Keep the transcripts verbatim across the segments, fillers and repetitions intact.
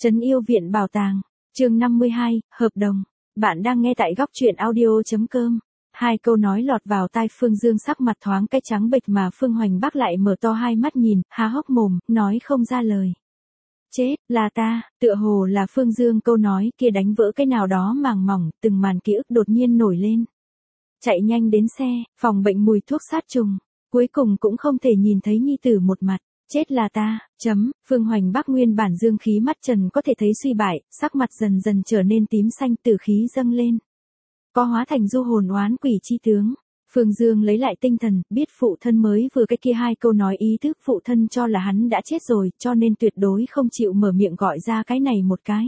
Trấn Yêu Viện Bảo Tàng, chương năm mươi hai, Hợp đồng. Bạn đang nghe tại góc truyện audio.com. Hai câu nói lọt vào tai Phương Dương, sắc mặt thoáng cái trắng bệch mà Phương Hoành Bắc lại mở to hai mắt nhìn, há hốc mồm, nói không ra lời. Chết, là ta, tựa hồ là Phương Dương câu nói kia đánh vỡ cái nào đó màng mỏng, từng màn ký ức đột nhiên nổi lên. Chạy nhanh đến xe, phòng bệnh mùi thuốc sát trùng, cuối cùng cũng không thể nhìn thấy nhi tử một mặt. Chết là ta, chấm, Phương Hoành Bắc nguyên bản dương khí mắt trần có thể thấy suy bại, sắc mặt dần dần trở nên tím xanh, tử khí dâng lên. Có hóa thành du hồn oán quỷ chi tướng. Phương Dương lấy lại tinh thần, biết phụ thân mới vừa cái kia hai câu nói ý thức phụ thân cho là hắn đã chết rồi, cho nên tuyệt đối không chịu mở miệng gọi ra cái này một cái.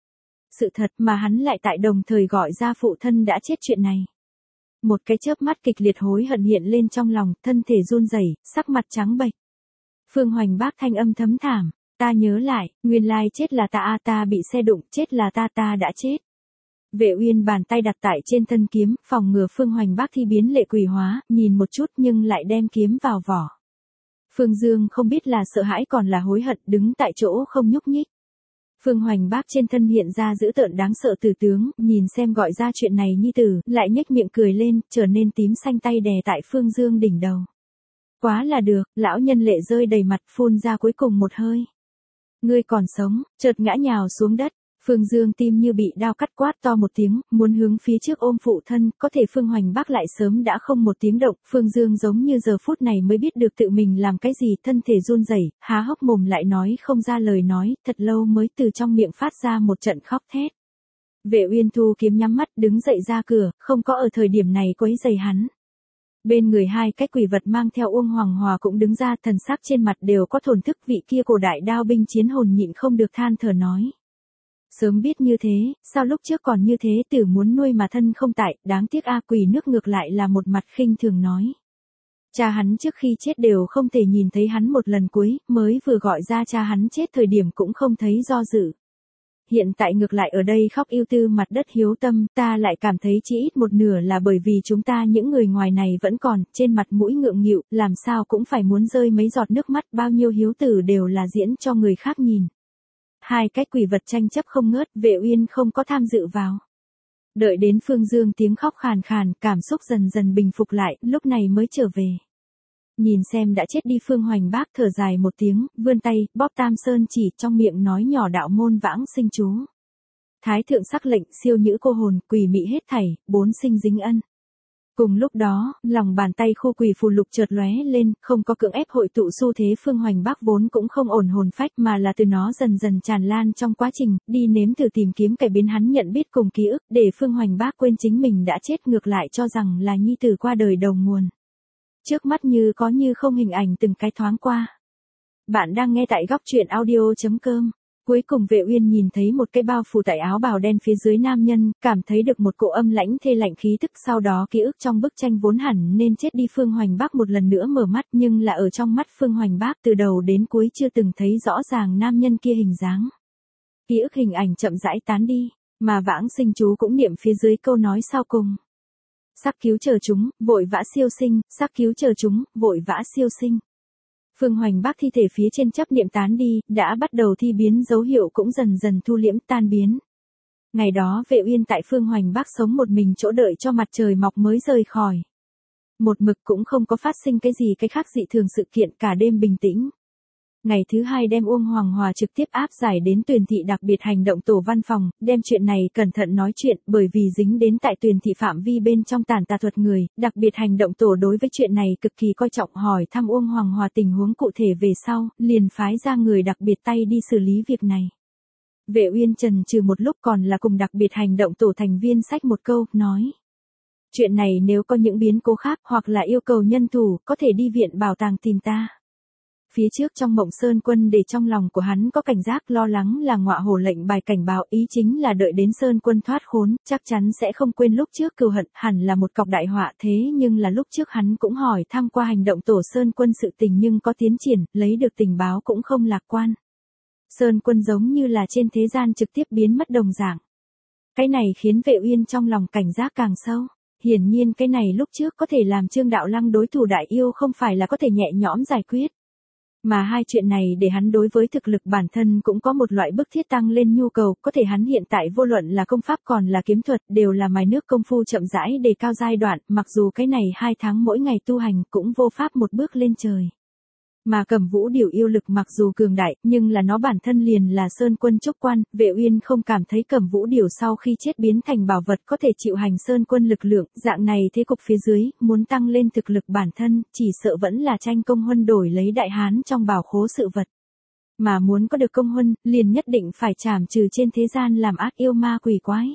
Sự thật mà hắn lại tại đồng thời gọi ra phụ thân đã chết chuyện này. Một cái chớp mắt kịch liệt hối hận hiện lên trong lòng, thân thể run rẩy, sắc mặt trắng bệch. Phương Hoành Bắc thanh âm thấm thảm, ta nhớ lại, nguyên lai chết là ta a ta bị xe đụng, chết là ta ta đã chết. Vệ Uyên bàn tay đặt tại trên thân kiếm, phòng ngừa Phương Hoành Bắc thi biến lệ quỷ hóa, nhìn một chút nhưng lại đem kiếm vào vỏ. Phương Dương không biết là sợ hãi còn là hối hận, đứng tại chỗ không nhúc nhích. Phương Hoành Bắc trên thân hiện ra dữ tợn đáng sợ tử tướng, nhìn xem gọi ra chuyện này nhi tử, lại nhếch miệng cười lên, trở nên tím xanh, tay đè tại Phương Dương đỉnh đầu. Quá là được, lão nhân lệ rơi đầy mặt, phun ra cuối cùng một hơi. Ngươi còn sống, chợt ngã nhào xuống đất. Phương Dương tim như bị đao cắt, quát to một tiếng, muốn hướng phía trước ôm phụ thân, có thể Phương Hoành Bắc lại sớm đã không một tiếng động. Phương Dương giống như giờ phút này mới biết được tự mình làm cái gì, thân thể run rẩy, há hốc mồm lại nói không ra lời nói, thật lâu mới từ trong miệng phát ra một trận khóc thét. Vệ Uyên thu kiếm nhắm mắt đứng dậy ra cửa, không có ở thời điểm này quấy rầy hắn. Bên người hai cái quỷ vật mang theo Uông Hoàng Hòa cũng đứng ra, thần sắc trên mặt đều có thổn thức, vị kia cổ đại đao binh chiến hồn nhịn không được than thở nói. Sớm biết như thế, sao lúc trước còn như thế, tử muốn nuôi mà thân không tại, đáng tiếc a. Quỷ nước ngược lại là một mặt khinh thường nói. Cha hắn trước khi chết đều không thể nhìn thấy hắn một lần cuối, mới vừa gọi ra cha hắn chết thời điểm cũng không thấy do dự. Hiện tại ngược lại ở đây khóc yêu tư mặt đất hiếu tâm, ta lại cảm thấy chỉ ít một nửa là bởi vì chúng ta những người ngoài này vẫn còn, trên mặt mũi ngượng nghịu, làm sao cũng phải muốn rơi mấy giọt nước mắt, bao nhiêu hiếu tử đều là diễn cho người khác nhìn. Hai cái quỷ vật tranh chấp không ngớt, Vệ Uyên không có tham dự vào. Đợi đến Phương Dương tiếng khóc khàn khàn, cảm xúc dần dần bình phục lại, lúc này mới trở về. Nhìn xem đã chết đi Phương Hoành Bắc, thở dài một tiếng, vươn tay, bóp Tam Sơn chỉ, trong miệng nói nhỏ đạo môn vãng sinh chú. Thái thượng sắc lệnh, siêu nhữ cô hồn, quỷ mị hết thảy, bốn sinh dính ân. Cùng lúc đó, lòng bàn tay khu quỷ phù lục chợt lóe lên, không có cưỡng ép hội tụ xu thế. Phương Hoành Bắc vốn cũng không ổn hồn phách, mà là từ nó dần dần tràn lan trong quá trình, đi nếm thử tìm kiếm cải biến hắn nhận biết cùng ký ức, để Phương Hoành Bắc quên chính mình đã chết, ngược lại cho rằng là nhi tử qua đời đầu nguồn. Trước mắt như có như không hình ảnh từng cái thoáng qua. Bạn đang nghe tại góc truyện audio.com. Cuối cùng Vệ Uyên nhìn thấy một cái bao phủ tại áo bào đen phía dưới nam nhân, cảm thấy được một cỗ âm lãnh thê lạnh khí tức, sau đó ký ức trong bức tranh vốn hẳn nên chết đi Phương Hoành Bắc một lần nữa mở mắt, nhưng là ở trong mắt Phương Hoành Bắc từ đầu đến cuối chưa từng thấy rõ ràng nam nhân kia hình dáng. Ký ức hình ảnh chậm rãi tán đi, mà vãng sinh chú cũng niệm phía dưới câu nói sau cùng. Sắc cứu chờ chúng, vội vã siêu sinh, sắc cứu chờ chúng, vội vã siêu sinh. Phương Hoành Bắc thi thể phía trên chấp niệm tán đi, đã bắt đầu thi biến, dấu hiệu cũng dần dần thu liễm tan biến. Ngày đó Vệ Uyên tại Phương Hoành Bắc sống một mình chỗ đợi cho mặt trời mọc mới rời khỏi. Một mực cũng không có phát sinh cái gì cái khác dị thường sự kiện, cả đêm bình tĩnh. Ngày thứ hai đem Uông Hoàng Hòa trực tiếp áp giải đến Tuyền thị đặc biệt hành động tổ văn phòng, đem chuyện này cẩn thận nói chuyện, bởi vì dính đến tại Tuyền thị phạm vi bên trong tàn tà thuật người, đặc biệt hành động tổ đối với chuyện này cực kỳ coi trọng, hỏi thăm Uông Hoàng Hòa tình huống cụ thể về sau, liền phái ra người đặc biệt tay đi xử lý việc này. Vệ Uyên chần chừ một lúc, còn là cùng đặc biệt hành động tổ thành viên xách một câu, nói. Chuyện này nếu có những biến cố khác hoặc là yêu cầu nhân thủ, có thể đi viện bảo tàng tìm ta. Phía trước trong mộng Sơn Quân để trong lòng của hắn có cảnh giác, lo lắng là ngọa hổ lệnh bài cảnh báo, ý chính là đợi đến Sơn Quân thoát khốn, chắc chắn sẽ không quên lúc trước cừu hận, hẳn là một cọc đại họa. Thế nhưng là lúc trước hắn cũng hỏi thăm qua hành động tổ Sơn Quân sự tình, nhưng có tiến triển, lấy được tình báo cũng không lạc quan. Sơn Quân giống như là trên thế gian trực tiếp biến mất đồng dạng. Cái này khiến Vệ Uyên trong lòng cảnh giác càng sâu. Hiển nhiên cái này lúc trước có thể làm Trương Đạo Lăng đối thủ đại yêu, không phải là có thể nhẹ nhõm giải quyết. Mà hai chuyện này để hắn đối với thực lực bản thân cũng có một loại bức thiết tăng lên nhu cầu, có thể hắn hiện tại vô luận là công pháp còn là kiếm thuật đều là mài nước công phu chậm rãi đề cao giai đoạn, mặc dù cái này hai tháng mỗi ngày tu hành cũng vô pháp một bước lên trời. Mà Cẩm Vũ Điểu yêu lực mặc dù cường đại, nhưng là nó bản thân liền là sơn quân trúc quan, Vệ Uyên không cảm thấy Cẩm Vũ Điểu sau khi chết biến thành bảo vật có thể chịu hành sơn quân lực lượng, dạng này thế cục phía dưới, muốn tăng lên thực lực bản thân, chỉ sợ vẫn là tranh công huân đổi lấy đại hán trong bảo khố sự vật. Mà muốn có được công huân, liền nhất định phải trảm trừ trên thế gian làm ác yêu ma quỷ quái.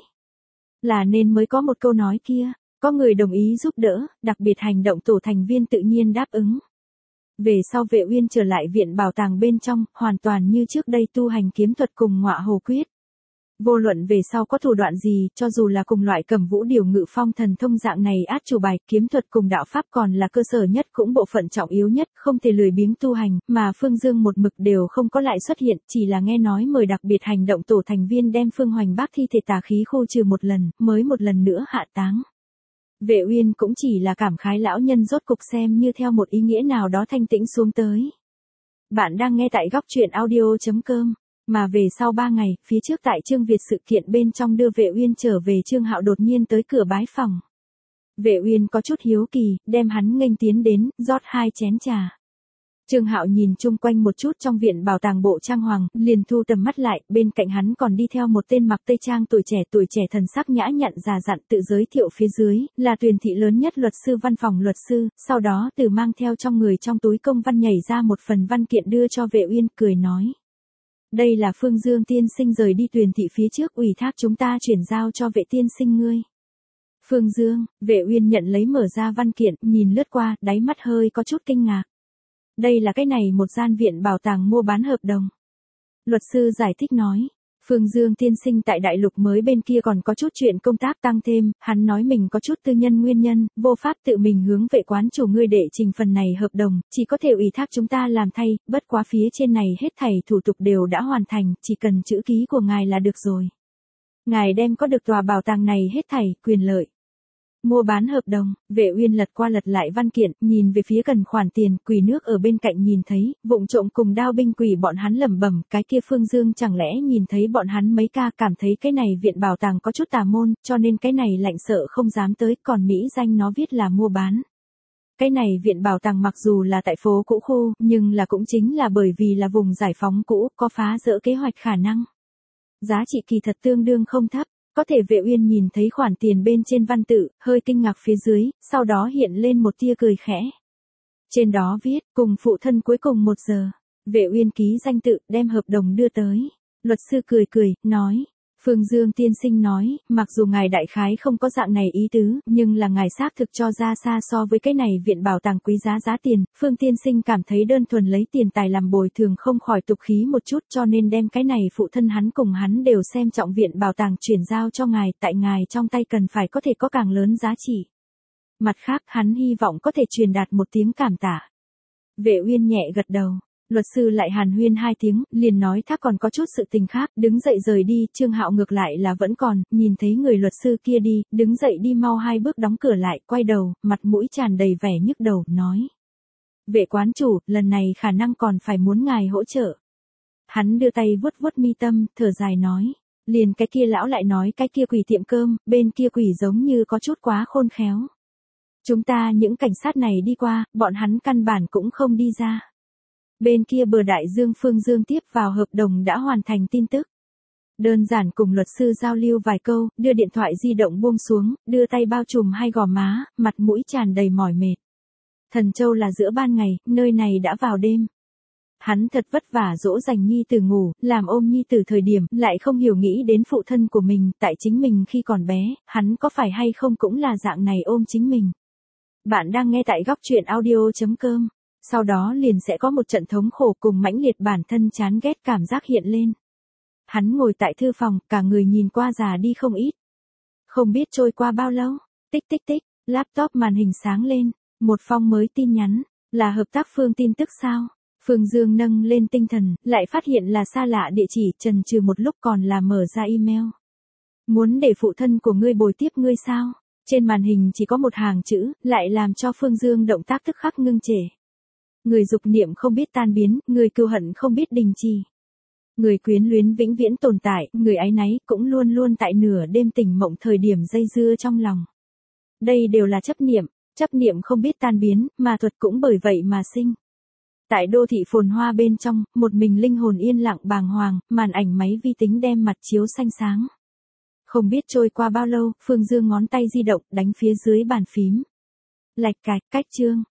Là nên mới có một câu nói kia, có người đồng ý giúp đỡ, đặc biệt hành động tổ thành viên tự nhiên đáp ứng. Về sau Vệ Uyên trở lại viện bảo tàng bên trong, hoàn toàn như trước đây tu hành kiếm thuật cùng ngọa hồ quyết. Vô luận về sau có thủ đoạn gì, cho dù là cùng loại Cẩm Vũ Điểu ngự phong thần thông dạng này át chủ bài, kiếm thuật cùng đạo pháp còn là cơ sở nhất cũng bộ phận trọng yếu nhất, không thể lười biếng tu hành, mà Phương Dương một mực đều không có lại xuất hiện, chỉ là nghe nói mời đặc biệt hành động tổ thành viên đem Phương Hoành Bác thi thể tà khí khu trừ một lần, mới một lần nữa hạ táng. Vệ Uyên cũng chỉ là cảm khái lão nhân rốt cục xem như theo một ý nghĩa nào đó thanh tĩnh xuống tới. Bạn đang nghe tại góc truyện audio chấm com, mà về sau ba ngày, phía trước tại Trương Việt sự kiện bên trong đưa Vệ Uyên trở về, Trương Hạo đột nhiên tới cửa bái phòng. Vệ Uyên có chút hiếu kỳ, đem hắn nghênh tiến đến, rót hai chén trà. Trương Hạo nhìn chung quanh một chút trong viện bảo tàng bộ trang hoàng, liền thu tầm mắt lại, bên cạnh hắn còn đi theo một tên mặc tây trang tuổi trẻ tuổi trẻ thần sắc nhã nhặn già dặn tự giới thiệu phía dưới, là Tuyền thị lớn nhất luật sư văn phòng luật sư, sau đó từ mang theo trong người trong túi công văn nhảy ra một phần văn kiện đưa cho Vệ Uyên, cười nói. Đây là Phương Dương tiên sinh rời đi Tuyền thị phía trước ủy thác chúng ta chuyển giao cho Vệ tiên sinh ngươi. Phương Dương, Vệ Uyên nhận lấy mở ra văn kiện, nhìn lướt qua, đáy mắt hơi có chút kinh ngạc. Đây là cái này một gian viện bảo tàng mua bán hợp đồng. Luật sư giải thích nói, Phương Dương tiên sinh tại đại lục mới bên kia còn có chút chuyện công tác tăng thêm, hắn nói mình có chút tư nhân nguyên nhân, vô pháp tự mình hướng Vệ quán chủ ngươi đệ trình phần này hợp đồng, chỉ có thể ủy thác chúng ta làm thay, bất quá phía trên này hết thảy thủ tục đều đã hoàn thành, chỉ cần chữ ký của ngài là được rồi. Ngài đem có được tòa bảo tàng này hết thảy, quyền lợi. Mua bán hợp đồng, Vệ Uyên lật qua lật lại văn kiện, nhìn về phía cần khoản tiền, quỷ nước ở bên cạnh nhìn thấy, vụng trộm cùng đao binh quỷ bọn hắn lẩm bẩm, cái kia Phương Dương chẳng lẽ nhìn thấy bọn hắn mấy ca cảm thấy cái này viện bảo tàng có chút tà môn, cho nên cái này lạnh sợ không dám tới, còn mỹ danh nó viết là mua bán. Cái này viện bảo tàng mặc dù là tại phố cũ khu, nhưng là cũng chính là bởi vì là vùng giải phóng cũ, có phá dỡ kế hoạch khả năng. Giá trị kỳ thật tương đương không thấp. Có thể Vệ Uyên nhìn thấy khoản tiền bên trên văn tự, hơi kinh ngạc phía dưới, sau đó hiện lên một tia cười khẽ. Trên đó viết, cùng phụ thân cuối cùng một giờ. Vệ Uyên ký danh tự, đem hợp đồng đưa tới. Luật sư cười cười, nói. Phương Dương tiên sinh nói, mặc dù ngài đại khái không có dạng này ý tứ, nhưng là ngài xác thực cho ra xa so với cái này viện bảo tàng quý giá giá tiền, Phương tiên sinh cảm thấy đơn thuần lấy tiền tài làm bồi thường không khỏi tục khí một chút, cho nên đem cái này phụ thân hắn cùng hắn đều xem trọng viện bảo tàng chuyển giao cho ngài, tại ngài trong tay cần phải có thể có càng lớn giá trị. Mặt khác, hắn hy vọng có thể truyền đạt một tiếng cảm tạ. Vệ Uyên nhẹ gật đầu. Luật sư lại hàn huyên hai tiếng, liền nói thác còn có chút sự tình khác, đứng dậy rời đi, Trương Hạo ngược lại là vẫn còn, nhìn thấy người luật sư kia đi, đứng dậy đi mau hai bước đóng cửa lại, quay đầu, mặt mũi tràn đầy vẻ nhức đầu, nói. Vệ quán chủ, lần này khả năng còn phải muốn ngài hỗ trợ. Hắn đưa tay vuốt vuốt mi tâm, thở dài nói. Liền cái kia lão lại nói cái kia quỷ tiệm cơm, bên kia quỷ giống như có chút quá khôn khéo. Chúng ta những cảnh sát này đi qua, bọn hắn căn bản cũng không đi ra. Bên kia bờ đại dương Phương Dương tiếp vào hợp đồng đã hoàn thành tin tức. Đơn giản cùng luật sư giao lưu vài câu, đưa điện thoại di động buông xuống, đưa tay bao trùm hai gò má, mặt mũi tràn đầy mỏi mệt. Thần Châu là giữa ban ngày, nơi này đã vào đêm. Hắn thật vất vả dỗ dành nhi tử ngủ, làm ôm nhi tử thời điểm, lại không hiểu nghĩ đến phụ thân của mình, tại chính mình khi còn bé, hắn có phải hay không cũng là dạng này ôm chính mình. Bạn đang nghe tại góc truyện audio chấm com. Sau đó liền sẽ có một trận thống khổ cùng mãnh liệt bản thân chán ghét cảm giác hiện lên. Hắn ngồi tại thư phòng, cả người nhìn qua già đi không ít. Không biết trôi qua bao lâu, tích tích tích, laptop màn hình sáng lên, một phong mới tin nhắn, là hợp tác Phương tin tức sao? Phương Dương nâng lên tinh thần, lại phát hiện là xa lạ địa chỉ, chần chừ một lúc còn là mở ra email. Muốn để phụ thân của ngươi bồi tiếp ngươi sao? Trên màn hình chỉ có một hàng chữ, lại làm cho Phương Dương động tác tức khắc ngưng trệ. Người dục niệm không biết tan biến, người cừu hận không biết đình chỉ. Người quyến luyến vĩnh viễn tồn tại, người áy náy cũng luôn luôn tại nửa đêm tỉnh mộng thời điểm dây dưa trong lòng. Đây đều là chấp niệm, chấp niệm không biết tan biến, mà thuật cũng bởi vậy mà sinh. Tại đô thị phồn hoa bên trong, một mình linh hồn yên lặng bàng hoàng, màn ảnh máy vi tính đem mặt chiếu xanh sáng. Không biết trôi qua bao lâu, Phương Dương ngón tay di động đánh phía dưới bàn phím. Lạch cạch, cách chương.